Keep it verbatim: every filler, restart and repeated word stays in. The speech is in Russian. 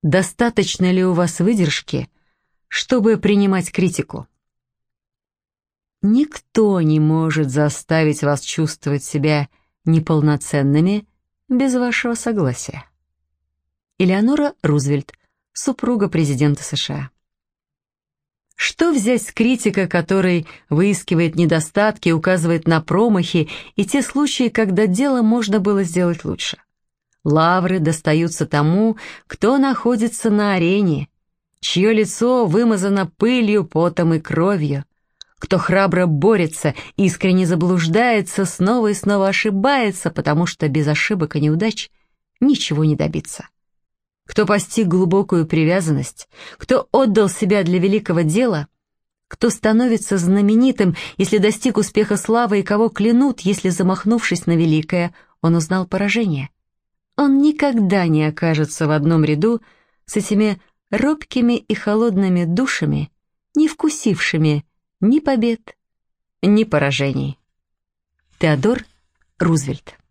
Достаточно ли у вас выдержки, чтобы принимать критику? Никто не может заставить вас чувствовать себя неполноценными без вашего согласия. Элеонора Рузвельт, супруга президента США. Что взять с критика, который выискивает недостатки, указывает на промахи и те случаи, когда дело можно было сделать лучше? Лавры достаются тому, кто находится на арене, чье лицо вымазано пылью, потом и кровью, кто храбро борется, искренне заблуждается, снова и снова ошибается, потому что без ошибок и неудач ничего не добиться. Кто постиг глубокую привязанность, кто отдал себя для великого дела, кто становится знаменитым, если достиг успеха славы, и кого клянут, если, замахнувшись на великое, он узнал поражение. Он никогда не окажется в одном ряду с этими робкими и холодными душами, не вкусившими ни побед, ни поражений. Теодор Рузвельт.